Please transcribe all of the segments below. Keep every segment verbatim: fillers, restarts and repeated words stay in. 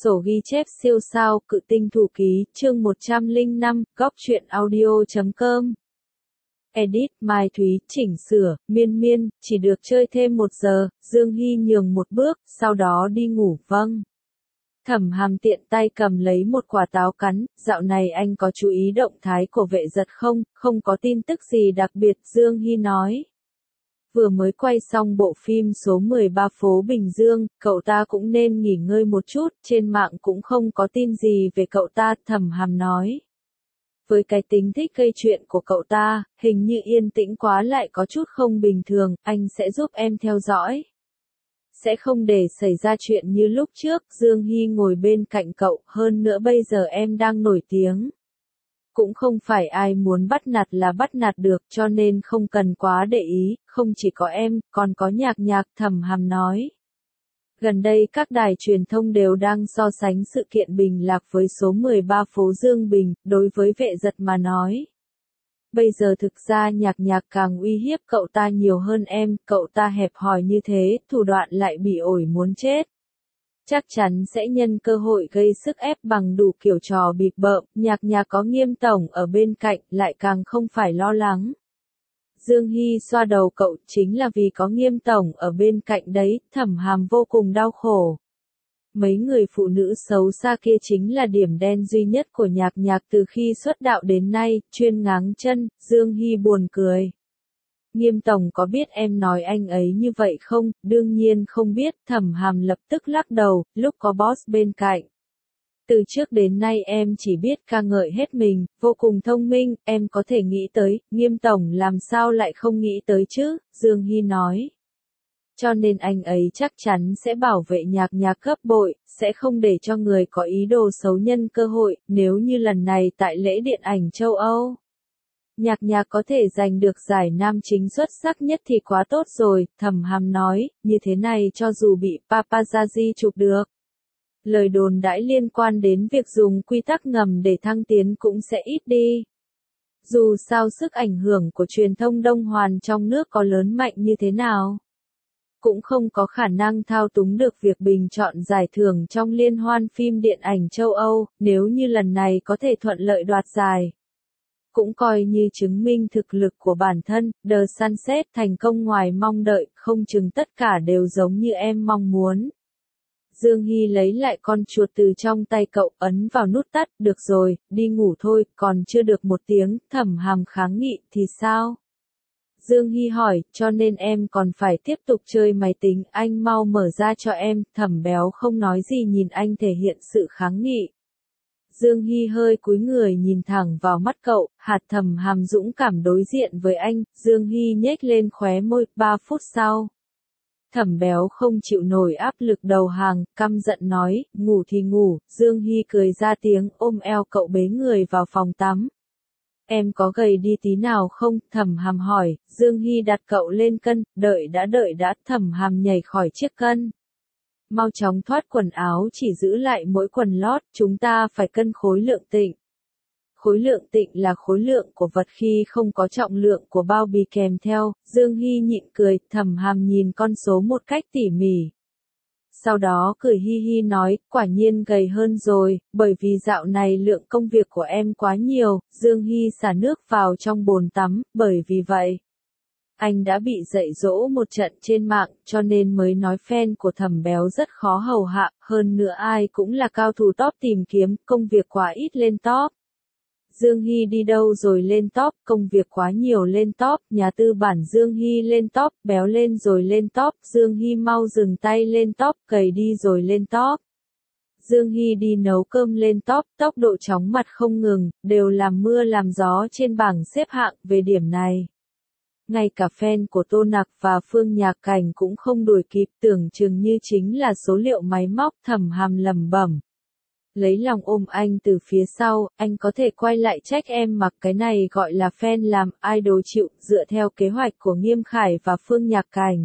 Sổ ghi chép siêu sao, Cự tinh thủ ký, chương một trăm lẻ năm, góc truyện audio chấm com. Edit, Mai Thúy, chỉnh sửa, miên miên, chỉ được chơi thêm một giờ, Dương Hy nhường một bước, sau đó đi ngủ. Vâng. Thẩm Hàm tiện tay cầm lấy một quả táo cắn, dạo này anh có chú ý động thái của Vệ Giật không? Không có tin tức gì đặc biệt, Dương Hy nói. Vừa mới quay xong bộ phim số mười ba phố Bình Dương, cậu ta cũng nên nghỉ ngơi một chút, trên mạng cũng không có tin gì về cậu ta, Thẩm Hàm nói. Với cái tính thích gây chuyện của cậu ta, hình như yên tĩnh quá lại có chút không bình thường, anh sẽ giúp em theo dõi. Sẽ không để xảy ra chuyện như lúc trước, Dương Hy ngồi bên cạnh cậu, hơn nữa bây giờ em đang nổi tiếng. Cũng không phải ai muốn bắt nạt là bắt nạt được, cho nên không cần quá để ý, không chỉ có em, còn có Nhạc Nhạc, Thẩm Hàm nói. Gần đây các đài truyền thông đều đang so sánh sự kiện Bình Lạc với số mười ba phố Dương Bình, đối với Vệ Giật mà nói. Bây giờ thực ra Nhạc Nhạc càng uy hiếp cậu ta nhiều hơn em, cậu ta hẹp hòi như thế, thủ đoạn lại bị ổi muốn chết. Chắc chắn sẽ nhân cơ hội gây sức ép bằng đủ kiểu trò bịp bợm, Nhạc Nhạc có Nghiêm tổng ở bên cạnh, lại càng không phải lo lắng. Dương Hy xoa đầu cậu, chính là vì có Nghiêm tổng ở bên cạnh đấy, Thẩm Hàm vô cùng đau khổ. Mấy người phụ nữ xấu xa kia chính là điểm đen duy nhất của Nhạc Nhạc từ khi xuất đạo đến nay, chuyên ngáng chân, Dương Hy buồn cười. Nghiêm tổng có biết em nói anh ấy như vậy không? Đương nhiên không biết, Thẩm Hàm lập tức lắc đầu, lúc có boss bên cạnh. Từ trước đến nay em chỉ biết ca ngợi hết mình, vô cùng thông minh, em có thể nghĩ tới, Nghiêm tổng làm sao lại không nghĩ tới chứ, Dương Hy nói. Cho nên anh ấy chắc chắn sẽ bảo vệ Nhạc Nhạc gấp bội, sẽ không để cho người có ý đồ xấu nhân cơ hội, nếu như lần này tại lễ điện ảnh châu Âu. Nhạc Nhạc có thể giành được giải nam chính xuất sắc nhất thì quá tốt rồi, Thẩm Hàm nói, như thế này cho dù bị paparazzi chụp được. Lời đồn đãi liên quan đến việc dùng quy tắc ngầm để thăng tiến cũng sẽ ít đi. Dù sao sức ảnh hưởng của truyền thông Đông Hoàn trong nước có lớn mạnh như thế nào, cũng không có khả năng thao túng được việc bình chọn giải thưởng trong liên hoan phim điện ảnh châu Âu, nếu như lần này có thể thuận lợi đoạt giải. Cũng coi như chứng minh thực lực của bản thân, The Sunset thành công ngoài mong đợi, không chừng tất cả đều giống như em mong muốn. Dương Hy lấy lại con chuột từ trong tay cậu, ấn vào nút tắt, được rồi, đi ngủ thôi, còn chưa được một tiếng, Thẩm Hàm kháng nghị, thì sao? Dương Hy hỏi, cho nên em còn phải tiếp tục chơi máy tính, anh mau mở ra cho em, Thẩm Béo không nói gì nhìn anh thể hiện sự kháng nghị. Dương Hy hơi cúi người nhìn thẳng vào mắt cậu, hạt Thẩm Hàm dũng cảm đối diện với anh, Dương Hy nhếch lên khóe môi, ba phút sau. Thẩm Béo không chịu nổi áp lực đầu hàng, căm giận nói, ngủ thì ngủ, Dương Hy cười ra tiếng, ôm eo cậu bế người vào phòng tắm. Em có gầy đi tí nào không? Thẩm Hàm hỏi, Dương Hy đặt cậu lên cân, đợi đã đợi đã, Thẩm Hàm nhảy khỏi chiếc cân. Mau chóng thoát quần áo chỉ giữ lại mỗi quần lót, chúng ta phải cân khối lượng tịnh. Khối lượng tịnh là khối lượng của vật khi không có trọng lượng của bao bì kèm theo, Dương Hy nhịn cười, Thẩm Hàm nhìn con số một cách tỉ mỉ. Sau đó cười hi hi nói, quả nhiên gầy hơn rồi, bởi vì dạo này lượng công việc của em quá nhiều, Dương Hy xả nước vào trong bồn tắm, bởi vì vậy. Anh đã bị dạy dỗ một trận trên mạng, cho nên mới nói fan của Thẩm Béo rất khó hầu hạ, hơn nữa ai cũng là cao thủ top tìm kiếm, công việc quá ít lên top. Dương Hy đi đâu rồi lên top, công việc quá nhiều lên top, nhà tư bản Dương Hy lên top, béo lên rồi lên top, Dương Hy mau dừng tay lên top, cầy đi rồi lên top. Dương Hy đi nấu cơm lên top, tốc độ chóng mặt không ngừng, đều làm mưa làm gió trên bảng xếp hạng về điểm này. Ngay cả fan của Tô Nặc và Phương Nhạc Cảnh cũng không đuổi kịp, tưởng chừng như chính là số liệu máy móc, Thẩm Hàm lẩm bẩm. Lấy lòng ôm anh từ phía sau, anh có thể quay lại trách em mặc cái này gọi là fan làm idol chịu, dựa theo kế hoạch của Nghiêm Khải và Phương Nhạc Cảnh.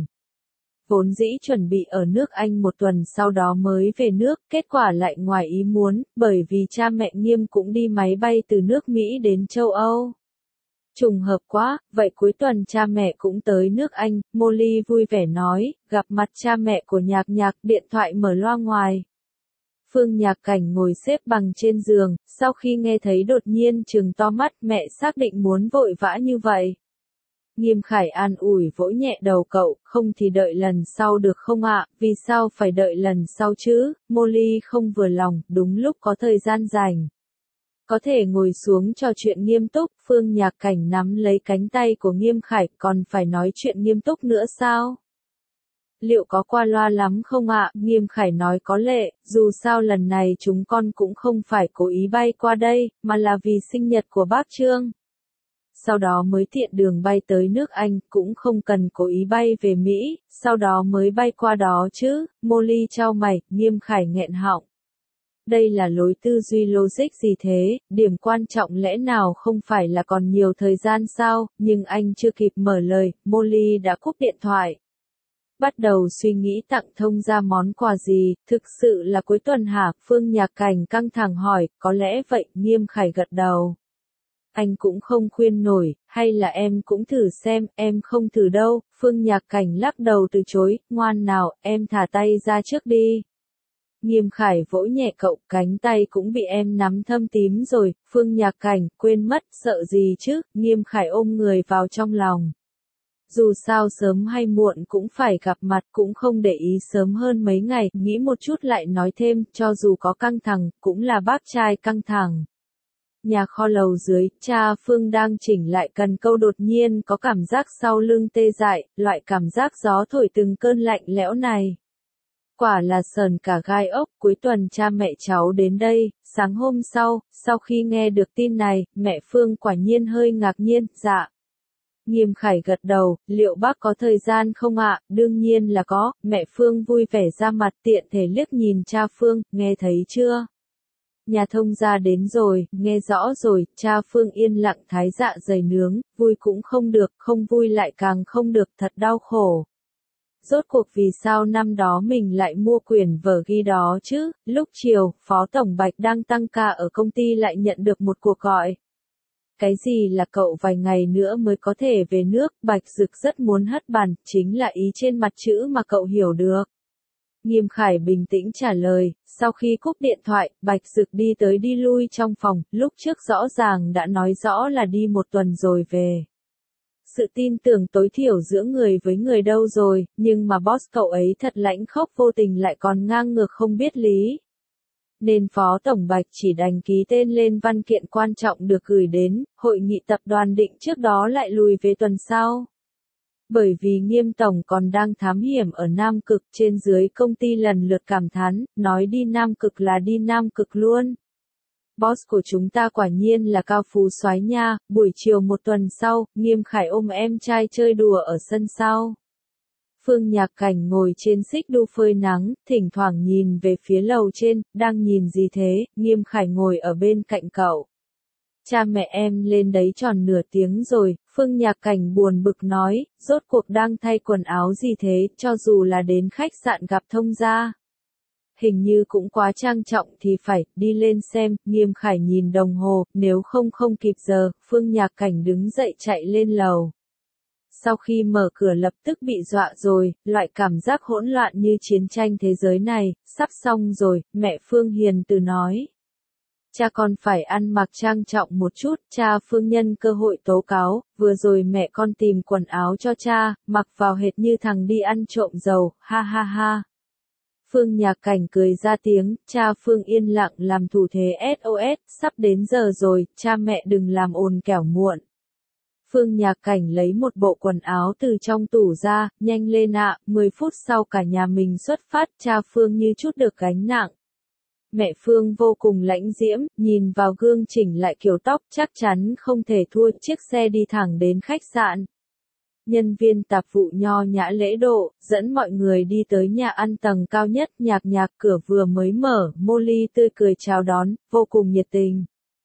Vốn dĩ chuẩn bị ở nước Anh một tuần sau đó mới về nước, kết quả lại ngoài ý muốn, bởi vì cha mẹ Nghiêm cũng đi máy bay từ nước Mỹ đến châu Âu. Trùng hợp quá, vậy cuối tuần cha mẹ cũng tới nước Anh, Molly vui vẻ nói, gặp mặt cha mẹ của Nhạc Nhạc, điện thoại mở loa ngoài. Phương Nhạc Cảnh ngồi xếp bằng trên giường, sau khi nghe thấy đột nhiên trừng to mắt, mẹ xác định muốn vội vã như vậy. Nghiêm Khải an ủi vỗ nhẹ đầu cậu, không thì đợi lần sau được không ạ, vì sao phải đợi lần sau chứ, Molly không vừa lòng, đúng lúc có thời gian rảnh. Có thể ngồi xuống trò chuyện nghiêm túc, Phương Nhạc Cảnh nắm lấy cánh tay của Nghiêm Khải, còn phải nói chuyện nghiêm túc nữa sao? Liệu có qua loa lắm không ạ? Nghiêm Khải nói có lệ, dù sao lần này chúng con cũng không phải cố ý bay qua đây, mà là vì sinh nhật của bác Trương. Sau đó mới tiện đường bay tới nước Anh, cũng không cần cố ý bay về Mỹ, sau đó mới bay qua đó chứ, Molly chau mày, Nghiêm Khải nghẹn họng. Đây là lối tư duy logic gì thế, điểm quan trọng lẽ nào không phải là còn nhiều thời gian sao, nhưng anh chưa kịp mở lời, Molly đã cúp điện thoại. Bắt đầu suy nghĩ tặng Thông Gia món quà gì, thực sự là cuối tuần hả, Phương Nhạc Cảnh căng thẳng hỏi, có lẽ vậy, Nghiêm Khải gật đầu. Anh cũng không khuyên nổi, hay là em cũng thử xem, em không thử đâu, Phương Nhạc Cảnh lắc đầu từ chối, ngoan nào, em thả tay ra trước đi. Nghiêm Khải vỗ nhẹ cậu, cánh tay cũng bị em nắm thâm tím rồi, Phương Nhạc Cảnh, quên mất, sợ gì chứ, Nghiêm Khải ôm người vào trong lòng. Dù sao sớm hay muộn cũng phải gặp mặt, cũng không để ý sớm hơn mấy ngày, nghĩ một chút lại nói thêm, cho dù có căng thẳng, cũng là bác trai căng thẳng. Nhà kho lầu dưới, cha Phương đang chỉnh lại cần câu đột nhiên có cảm giác sau lưng tê dại, loại cảm giác gió thổi từng cơn lạnh lẽo này. Quả là sờn cả gai ốc, cuối tuần cha mẹ cháu đến đây, sáng hôm sau, sau khi nghe được tin này, mẹ Phương quả nhiên hơi ngạc nhiên, dạ. Nghiêm Khải gật đầu, liệu bác có thời gian không ạ, đương nhiên là có, mẹ Phương vui vẻ ra mặt tiện thể liếc nhìn cha Phương, nghe thấy chưa? Nhà Thông Gia đến rồi, nghe rõ rồi, cha Phương yên lặng thái dạ dày nướng, vui cũng không được, không vui lại càng không được, thật đau khổ. Rốt cuộc vì sao năm đó mình lại mua quyển vở ghi đó chứ, lúc chiều, Phó Tổng Bạch đang tăng ca ở công ty lại nhận được một cuộc gọi. Cái gì là cậu vài ngày nữa mới có thể về nước, Bạch Dực rất muốn hất bàn, chính là ý trên mặt chữ mà cậu hiểu được. Nghiêm Khải bình tĩnh trả lời, sau khi cúp điện thoại, Bạch Dực đi tới đi lui trong phòng, lúc trước rõ ràng đã nói rõ là đi một tuần rồi về. Sự tin tưởng tối thiểu giữa người với người đâu rồi, nhưng mà boss cậu ấy thật lãnh khốc vô tình lại còn ngang ngược không biết lý. Nên Phó Tổng Bạch chỉ đành ký tên lên văn kiện quan trọng được gửi đến, hội nghị tập đoàn định trước đó lại lùi về tuần sau. Bởi vì Nghiêm Tổng còn đang thám hiểm ở Nam Cực, trên dưới công ty lần lượt cảm thán, nói đi Nam Cực là đi Nam Cực luôn. Boss của chúng ta quả nhiên là cao phú soái nha, buổi chiều một tuần sau, Nghiêm Khải ôm em trai chơi đùa ở sân sau. Phương Nhạc Cảnh ngồi trên xích đu phơi nắng, thỉnh thoảng nhìn về phía lầu trên, đang nhìn gì thế, Nghiêm Khải ngồi ở bên cạnh cậu. Cha mẹ em lên đấy tròn nửa tiếng rồi, Phương Nhạc Cảnh buồn bực nói, rốt cuộc đang thay quần áo gì thế, cho dù là đến khách sạn gặp Thông Gia. Hình như cũng quá trang trọng thì phải, đi lên xem, Nghiêm Khải nhìn đồng hồ, nếu không không kịp giờ, Phương Nhạc Cảnh đứng dậy chạy lên lầu. Sau khi mở cửa lập tức bị dọa rồi, loại cảm giác hỗn loạn như chiến tranh thế giới này, sắp xong rồi, mẹ Phương hiền từ nói. Cha con phải ăn mặc trang trọng một chút, cha Phương nhân cơ hội tố cáo, vừa rồi mẹ con tìm quần áo cho cha, mặc vào hệt như thằng đi ăn trộm dầu, ha ha ha. Phương Nhạc Cảnh cười ra tiếng, cha Phương yên lặng làm thủ thế ét ô ét, sắp đến giờ rồi, cha mẹ đừng làm ồn kẻo muộn. Phương Nhạc Cảnh lấy một bộ quần áo từ trong tủ ra, nhanh lên ạ, mười phút sau cả nhà mình xuất phát, cha Phương như chút được gánh nặng. Mẹ Phương vô cùng lãnh diễm, nhìn vào gương chỉnh lại kiểu tóc, chắc chắn không thể thua, chiếc xe đi thẳng đến khách sạn. Nhân viên tạp vụ nho nhã lễ độ, dẫn mọi người đi tới nhà ăn tầng cao nhất, nhạc nhạc cửa vừa mới mở, Molly tươi cười chào đón, vô cùng nhiệt tình.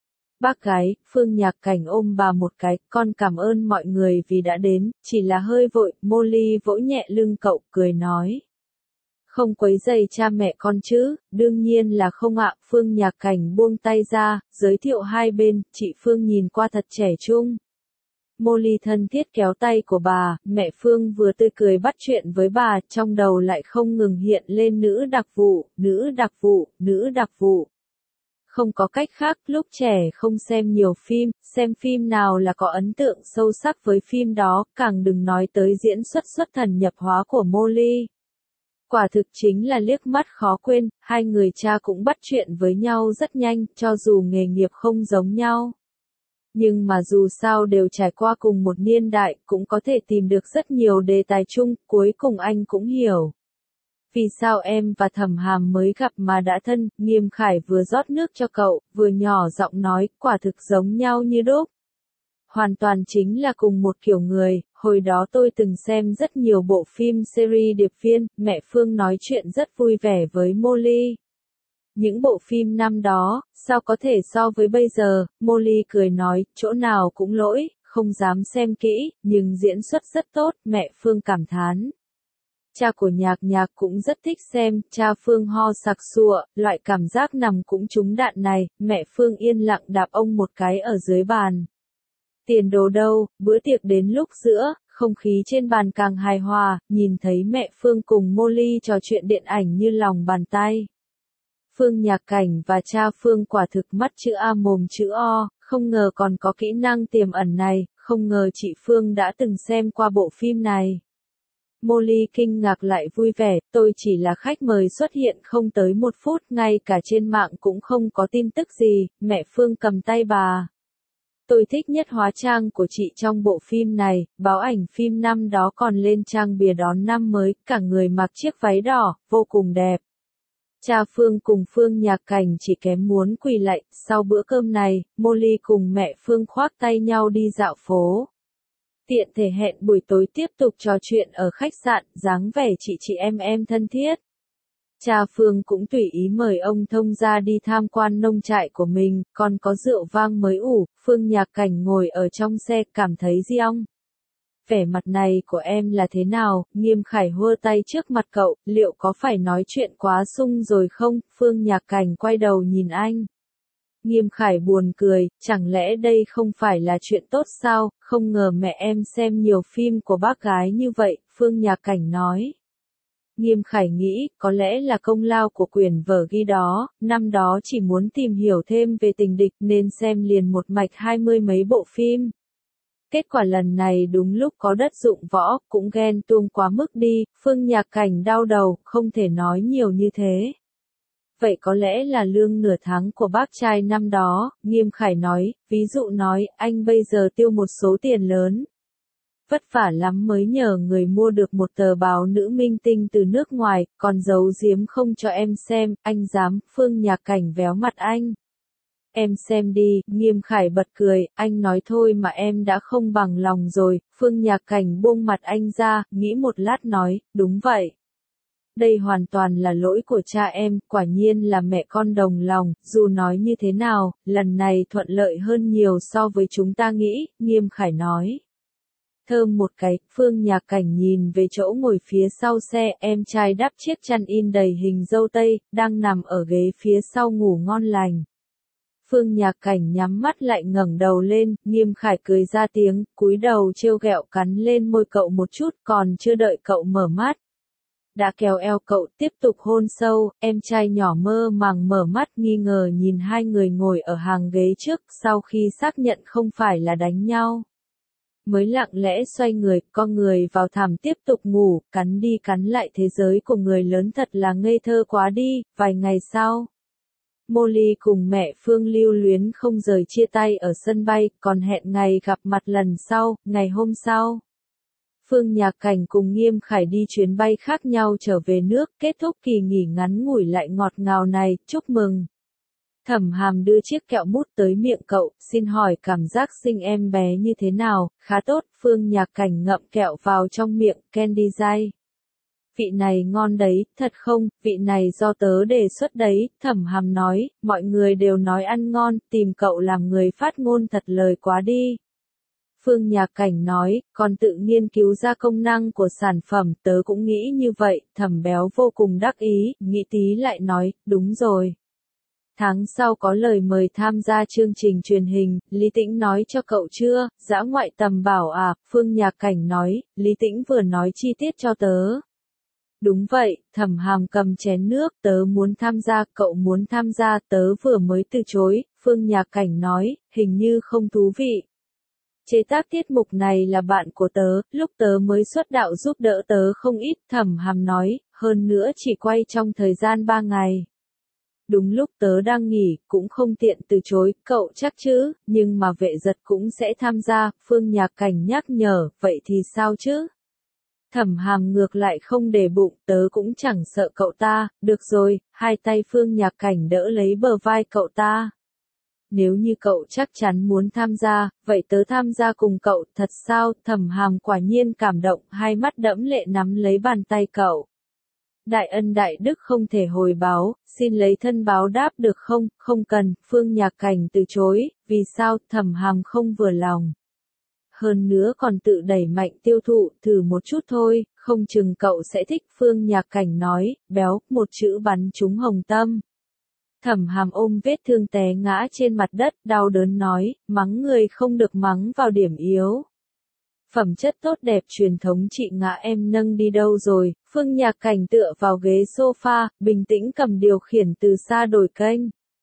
Bác gái, Phương Nhạc Cảnh ôm bà một cái, con cảm ơn mọi người vì đã đến, chỉ là hơi vội, Molly vỗ nhẹ lưng cậu, cười nói. Không quấy rầy cha mẹ con chứ, đương nhiên là không ạ, Phương Nhạc Cảnh buông tay ra, giới thiệu hai bên, chị Phương nhìn qua thật trẻ trung. Molly thân thiết kéo tay của bà, mẹ Phương vừa tươi cười bắt chuyện với bà, trong đầu lại không ngừng hiện lên nữ đặc vụ, nữ đặc vụ, nữ đặc vụ. Không có cách khác, lúc trẻ không xem nhiều phim, xem phim nào là có ấn tượng sâu sắc với phim đó, càng đừng nói tới diễn xuất xuất thần nhập hóa của Molly. Quả thực chính là liếc mắt khó quên, hai người cha cũng bắt chuyện với nhau rất nhanh, cho dù nghề nghiệp không giống nhau. Nhưng mà dù sao đều trải qua cùng một niên đại, cũng có thể tìm được rất nhiều đề tài chung, cuối cùng anh cũng hiểu. Vì sao em và Thẩm Hàm mới gặp mà đã thân, Nghiêm Khải vừa rót nước cho cậu, vừa nhỏ giọng nói, quả thực giống nhau như đúc. Hoàn toàn chính là cùng một kiểu người, hồi đó tôi từng xem rất nhiều bộ phim series điệp viên, mẹ Phương nói chuyện rất vui vẻ với Molly. Những bộ phim năm đó, sao có thể so với bây giờ, Molly cười nói, chỗ nào cũng lỗi, không dám xem kỹ, nhưng diễn xuất rất tốt, mẹ Phương cảm thán. Cha của Nhạc Nhạc cũng rất thích xem, cha Phương ho sặc sụa, loại cảm giác nằm cũng trúng đạn này, mẹ Phương yên lặng đạp ông một cái ở dưới bàn. Tiền đồ đâu, bữa tiệc đến lúc giữa, không khí trên bàn càng hài hòa, nhìn thấy mẹ Phương cùng Molly trò chuyện điện ảnh như lòng bàn tay. Phương Nhạc Cảnh và cha Phương quả thực mắt chữ A mồm chữ O, không ngờ còn có kỹ năng tiềm ẩn này, không ngờ chị Phương đã từng xem qua bộ phim này. Molly kinh ngạc lại vui vẻ, tôi chỉ là khách mời xuất hiện không tới một phút, ngay cả trên mạng cũng không có tin tức gì, mẹ Phương cầm tay bà. Tôi thích nhất hóa trang của chị trong bộ phim này, báo ảnh phim năm đó còn lên trang bìa đón năm mới, cả người mặc chiếc váy đỏ, vô cùng đẹp. Cha Phương cùng Phương Nhạc Cảnh chỉ kém muốn quỳ lạy, sau bữa cơm này, Molly cùng mẹ Phương khoác tay nhau đi dạo phố. Tiện thể hẹn buổi tối tiếp tục trò chuyện ở khách sạn, dáng vẻ chị chị em em thân thiết. Cha Phương cũng tùy ý mời ông thông gia đi tham quan nông trại của mình, còn có rượu vang mới ủ, Phương Nhạc Cảnh ngồi ở trong xe cảm thấy diong. Vẻ mặt này của em là thế nào, Nghiêm Khải hơ tay trước mặt cậu, liệu có phải nói chuyện quá sung rồi không, Phương Nhạc Cảnh quay đầu nhìn anh. Nghiêm Khải buồn cười, chẳng lẽ đây không phải là chuyện tốt sao, không ngờ mẹ em xem nhiều phim của bác gái như vậy, Phương Nhạc Cảnh nói. Nghiêm Khải nghĩ, có lẽ là công lao của quyển vở ghi đó, năm đó chỉ muốn tìm hiểu thêm về tình địch nên xem liền một mạch hai mươi mấy bộ phim. Kết quả lần này đúng lúc có đất dụng võ, cũng ghen tuông quá mức đi, Phương Nhạc Cảnh đau đầu, không thể nói nhiều như thế. Vậy có lẽ là lương nửa tháng của bác trai năm đó, Nghiêm Khải nói, ví dụ nói, anh bây giờ tiêu một số tiền lớn. Vất vả lắm mới nhờ người mua được một tờ báo nữ minh tinh từ nước ngoài, còn giấu giếm không cho em xem, anh dám, Phương Nhạc Cảnh véo mặt anh. Em xem đi, Nghiêm Khải bật cười, anh nói thôi mà em đã không bằng lòng rồi, Phương Nhạc Cảnh buông mặt anh ra, nghĩ một lát nói, đúng vậy. Đây hoàn toàn là lỗi của cha em, quả nhiên là mẹ con đồng lòng, dù nói như thế nào, lần này thuận lợi hơn nhiều so với chúng ta nghĩ, Nghiêm Khải nói. Thơm một cái, Phương Nhạc Cảnh nhìn về chỗ ngồi phía sau xe, em trai đắp chiếc chăn in đầy hình dâu tây, đang nằm ở ghế phía sau ngủ ngon lành. Phương Nhạc Cảnh nhắm mắt lại ngẩng đầu lên, Nghiêm Khải cười ra tiếng, cúi đầu trêu ghẹo cắn lên môi cậu một chút, còn chưa đợi cậu mở mắt. Đã kéo eo cậu tiếp tục hôn sâu, em trai nhỏ mơ màng mở mắt nghi ngờ nhìn hai người ngồi ở hàng ghế trước, sau khi xác nhận không phải là đánh nhau. Mới lặng lẽ xoay người, con người vào thảm tiếp tục ngủ, cắn đi cắn lại thế giới của người lớn thật là ngây thơ quá đi, vài ngày sau. Molly cùng mẹ Phương lưu luyến không rời chia tay ở sân bay, còn hẹn ngày gặp mặt lần sau, ngày hôm sau. Phương Nhạc Cảnh cùng Nghiêm Khải đi chuyến bay khác nhau trở về nước, kết thúc kỳ nghỉ ngắn ngủi lại ngọt ngào này, chúc mừng. Thẩm Hàm đưa chiếc kẹo mút tới miệng cậu, xin hỏi cảm giác sinh em bé như thế nào, khá tốt, Phương Nhạc Cảnh ngậm kẹo vào trong miệng, candy dai. Vị này ngon đấy, thật không, vị này do tớ đề xuất đấy, Thẩm Hàm nói, mọi người đều nói ăn ngon, tìm cậu làm người phát ngôn thật lời quá đi. Phương Nhạc Cảnh nói, còn tự nghiên cứu ra công năng của sản phẩm, tớ cũng nghĩ như vậy, Thẩm Béo vô cùng đắc ý, nghĩ tí lại nói, đúng rồi. Tháng sau có lời mời tham gia chương trình truyền hình, Lý Tĩnh nói cho cậu chưa? Dã ngoại tầm bảo à, Phương Nhạc Cảnh nói, Lý Tĩnh vừa nói chi tiết cho tớ. Đúng vậy, Thẩm Hàm cầm chén nước, tớ muốn tham gia, cậu muốn tham gia, tớ vừa mới từ chối, Phương Nhạc Cảnh nói, hình như không thú vị. Chế tác tiết mục này là bạn của tớ, lúc tớ mới xuất đạo giúp đỡ tớ không ít, Thẩm Hàm nói, hơn nữa chỉ quay trong thời gian ba ngày. Đúng lúc tớ đang nghỉ, cũng không tiện từ chối, cậu chắc chứ, nhưng mà Vệ Giật cũng sẽ tham gia, Phương Nhạc Cảnh nhắc nhở, vậy thì sao chứ? Thẩm Hàm ngược lại không để bụng, tớ cũng chẳng sợ cậu ta, được rồi, hai tay Phương Nhạc Cảnh đỡ lấy bờ vai cậu ta. Nếu như cậu chắc chắn muốn tham gia, vậy tớ tham gia cùng cậu, thật sao? Thẩm Hàm quả nhiên cảm động, hai mắt đẫm lệ nắm lấy bàn tay cậu. Đại ân đại đức không thể hồi báo, xin lấy thân báo đáp được không? Không cần, Phương Nhạc Cảnh từ chối, vì sao? Thẩm Hàm không vừa lòng. Hơn nữa còn tự đẩy mạnh tiêu thụ, thử một chút thôi, không chừng cậu sẽ thích, Phương Nhạc Cảnh nói, béo, một chữ bắn trúng hồng tâm. Thẩm Hàm ôm vết thương té ngã trên mặt đất, đau đớn nói, mắng người không được mắng vào điểm yếu. Phẩm chất tốt đẹp truyền thống chị ngã em nâng đi đâu rồi? Phương Nhạc Cảnh tựa vào ghế sofa, bình tĩnh cầm điều khiển từ xa đổi kênh.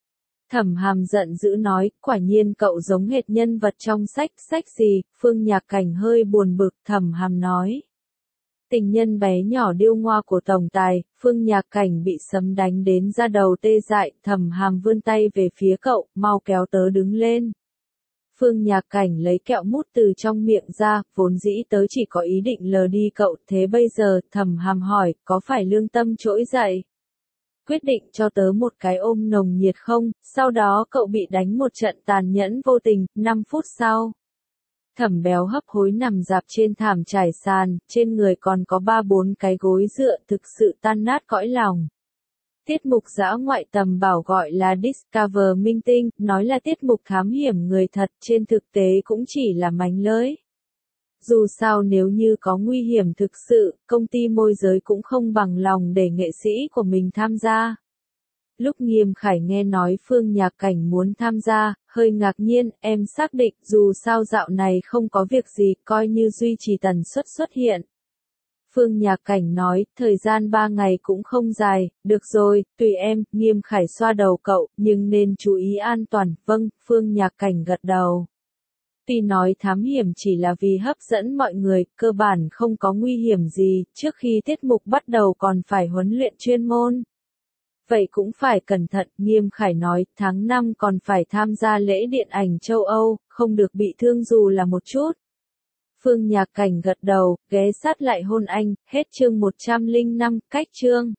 Thẩm Hàm giận dữ nói, quả nhiên cậu giống hệt nhân vật trong sách, sách gì? Phương Nhạc Cảnh hơi buồn bực, Thẩm Hàm nói. Tình nhân bé nhỏ điêu ngoa của tổng tài, Phương Nhạc Cảnh bị sấm đánh đến da đầu tê dại, Thẩm Hàm vươn tay về phía cậu, mau kéo tớ đứng lên. Phương Nhạc Cảnh lấy kẹo mút từ trong miệng ra, vốn dĩ tớ chỉ có ý định lờ đi cậu, thế bây giờ, Thẩm Hàm hỏi, có phải lương tâm trỗi dậy? Quyết định cho tớ một cái ôm nồng nhiệt không, sau đó cậu bị đánh một trận tàn nhẫn vô tình, năm phút sau. Thẩm Béo hấp hối nằm dạp trên thảm trải sàn, trên người còn có ba bốn cái gối dựa, thực sự tan nát cõi lòng. Tiết mục dã ngoại tầm bảo gọi là Discover Minh Tinh, nói là tiết mục thám hiểm người thật, trên thực tế cũng chỉ là mánh lới. Dù sao nếu như có nguy hiểm thực sự, công ty môi giới cũng không bằng lòng để nghệ sĩ của mình tham gia. Lúc Nghiêm Khải nghe nói Phương Nhạc Cảnh muốn tham gia, hơi ngạc nhiên, em xác định dù sao dạo này không có việc gì, coi như duy trì tần suất xuất hiện. Phương Nhạc Cảnh nói, thời gian ba ngày cũng không dài, được rồi, tùy em, Nghiêm Khải xoa đầu cậu, nhưng nên chú ý an toàn, vâng, Phương Nhạc Cảnh gật đầu. Tuy nói thám hiểm chỉ là vì hấp dẫn mọi người, cơ bản không có nguy hiểm gì, trước khi tiết mục bắt đầu còn phải huấn luyện chuyên môn. Vậy cũng phải cẩn thận, Nghiêm Khải nói, tháng năm còn phải tham gia lễ điện ảnh châu Âu, không được bị thương dù là một chút. Phương Nhạc Cảnh gật đầu, ghé sát lại hôn anh, hết chương một trăm lẻ năm, cách chương.